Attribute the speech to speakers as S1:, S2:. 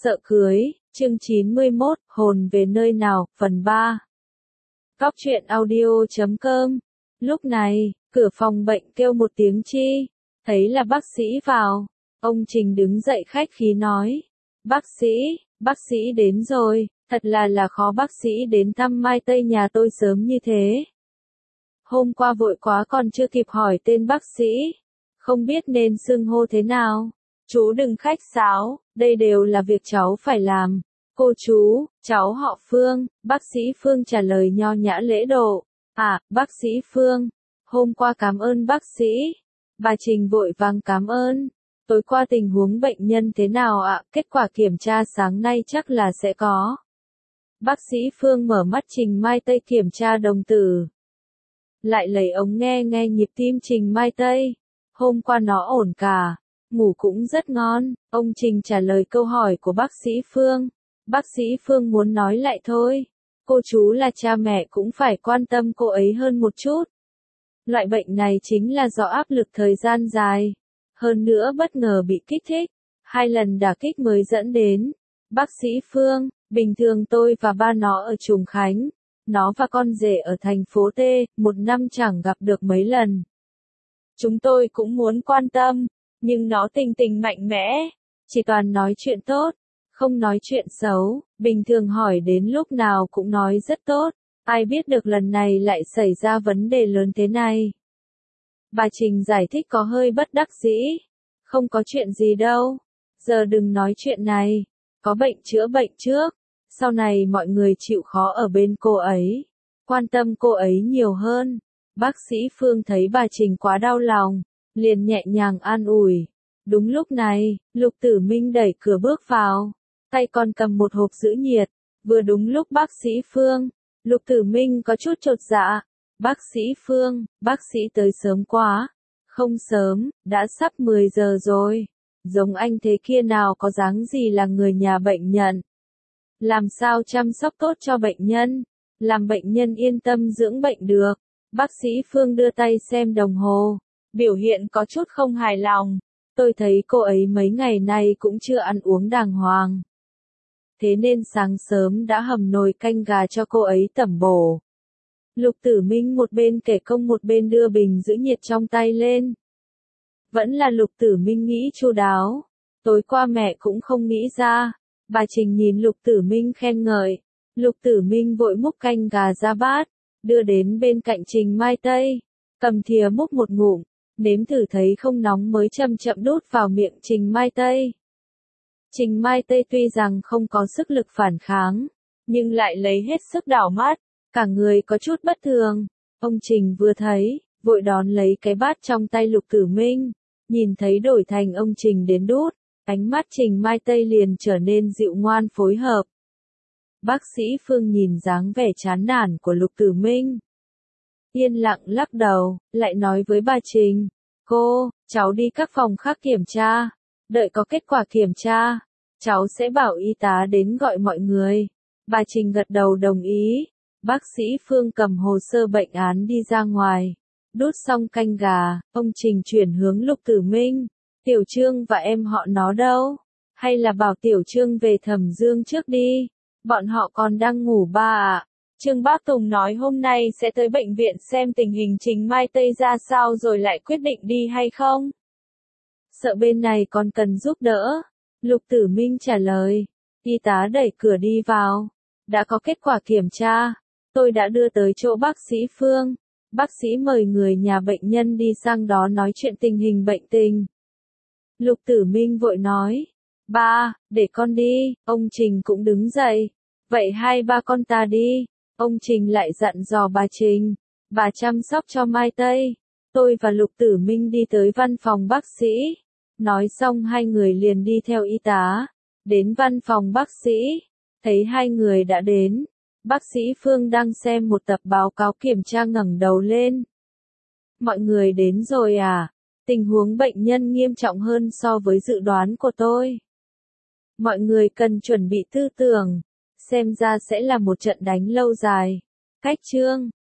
S1: Sợ cưới, chương 91, hồn về nơi nào, phần 3. Góc truyện audio.com. Lúc này, cửa phòng bệnh kêu một tiếng chi, thấy là bác sĩ vào. Ông Trình đứng dậy khách khí nói, bác sĩ đến rồi, thật là khó bác sĩ đến thăm Mai Tây nhà tôi sớm như thế. Hôm qua vội quá còn chưa kịp hỏi tên bác sĩ, không biết nên xưng hô thế nào. Chú đừng khách sáo, đây đều là việc cháu phải làm. Cô chú, cháu họ Phương, bác sĩ Phương trả lời nho nhã lễ độ. À, bác sĩ Phương, hôm qua cảm ơn bác sĩ. Bà Trình vội vàng cảm ơn. Tối qua tình huống bệnh nhân thế nào ạ? Kết quả kiểm tra sáng nay chắc là sẽ có. Bác sĩ Phương mở mắt Trình Mai Tây kiểm tra đồng tử. Lại lấy ống nghe nhịp tim Trình Mai Tây. Hôm qua nó ổn cả. Ngủ cũng rất ngon, ông Trình trả lời câu hỏi của bác sĩ Phương. Bác sĩ Phương muốn nói lại thôi. Cô chú là cha mẹ cũng phải quan tâm cô ấy hơn một chút. Loại bệnh này chính là do áp lực thời gian dài. Hơn nữa bất ngờ bị kích thích. 2 lần đả kích mới dẫn đến. Bác sĩ Phương, bình thường tôi và ba nó ở Trùng Khánh. Nó và con rể ở thành phố T, 1 năm chẳng gặp được mấy lần. Chúng tôi cũng muốn quan tâm. Nhưng nó tình mạnh mẽ, chỉ toàn nói chuyện tốt, không nói chuyện xấu, bình thường hỏi đến lúc nào cũng nói rất tốt, ai biết được lần này lại xảy ra vấn đề lớn thế này. Bà Trình giải thích có hơi bất đắc dĩ, không có chuyện gì đâu, giờ đừng nói chuyện này, có bệnh chữa bệnh trước, sau này mọi người chịu khó ở bên cô ấy, quan tâm cô ấy nhiều hơn. Bác sĩ Phương thấy bà Trình quá đau lòng. Liền nhẹ nhàng an ủi. Đúng lúc này, Lục Tử Minh đẩy cửa bước vào. Tay còn cầm một hộp giữ nhiệt. Vừa đúng lúc bác sĩ Phương. Lục Tử Minh có chút chột dạ. Bác sĩ Phương, bác sĩ tới sớm quá. Không sớm, đã sắp 10 giờ rồi. Giống anh thế kia nào có dáng gì là người nhà bệnh nhân. Làm sao chăm sóc tốt cho bệnh nhân. Làm bệnh nhân yên tâm dưỡng bệnh được. Bác sĩ Phương đưa tay xem đồng hồ. Biểu hiện có chút không hài lòng. Tôi thấy cô ấy mấy ngày nay cũng chưa ăn uống đàng hoàng. Thế nên sáng sớm đã hầm nồi canh gà cho cô ấy tẩm bổ. Lục Tử Minh một bên kể công một bên đưa bình giữ nhiệt trong tay lên. Vẫn là Lục Tử Minh nghĩ chu đáo. Tối qua mẹ cũng không nghĩ ra. Bà Trình nhìn Lục Tử Minh khen ngợi. Lục Tử Minh vội múc canh gà ra bát, đưa đến bên cạnh Trình Mai Tây. Cầm thìa múc một ngụm. Nếm thử thấy không nóng mới chậm chậm đút vào miệng Trình Mai Tây. Trình Mai Tây tuy rằng không có sức lực phản kháng, nhưng lại lấy hết sức đảo mắt, cả người có chút bất thường. Ông Trình vừa thấy, vội đón lấy cái bát trong tay Lục Tử Minh, nhìn thấy đổi thành ông Trình đến đút, ánh mắt Trình Mai Tây liền trở nên dịu ngoan phối hợp. Bác sĩ Phương nhìn dáng vẻ chán nản của Lục Tử Minh. Yên lặng lắc đầu, lại nói với bà Trình, cô, cháu đi các phòng khác kiểm tra, đợi có kết quả kiểm tra, cháu sẽ bảo y tá đến gọi mọi người. Bà Trình gật đầu đồng ý, bác sĩ Phương cầm hồ sơ bệnh án đi ra ngoài, đút xong canh gà, ông Trình chuyển hướng Lục Tử Minh, Tiểu Trương và em họ nó đâu, hay là bảo Tiểu Trương về Thẩm Dương trước đi, bọn họ còn đang ngủ ba ạ. Trương Bác Tùng nói hôm nay sẽ tới bệnh viện xem tình hình Trình Mai Tây ra sao rồi lại quyết định đi hay không. Sợ bên này còn cần giúp đỡ. Lục Tử Minh trả lời. Y tá đẩy cửa đi vào. Đã có kết quả kiểm tra. Tôi đã đưa tới chỗ bác sĩ Phương. Bác sĩ mời người nhà bệnh nhân đi sang đó nói chuyện tình hình bệnh tình. Lục Tử Minh vội nói. Ba, để con đi. Ông Trình cũng đứng dậy. Vậy hai ba con ta đi. Ông Trình lại dặn dò bà Trình, bà chăm sóc cho Mai Tây. Tôi và Lục Tử Minh đi tới văn phòng bác sĩ. Nói xong hai người liền đi theo y tá. Đến văn phòng bác sĩ. Thấy hai người đã đến. Bác sĩ Phương đang xem một tập báo cáo kiểm tra ngẩng đầu lên. Mọi người đến rồi à? Tình huống bệnh nhân nghiêm trọng hơn so với dự đoán của tôi. Mọi người cần chuẩn bị tư tưởng. Xem ra sẽ là một trận đánh lâu dài. Cách chương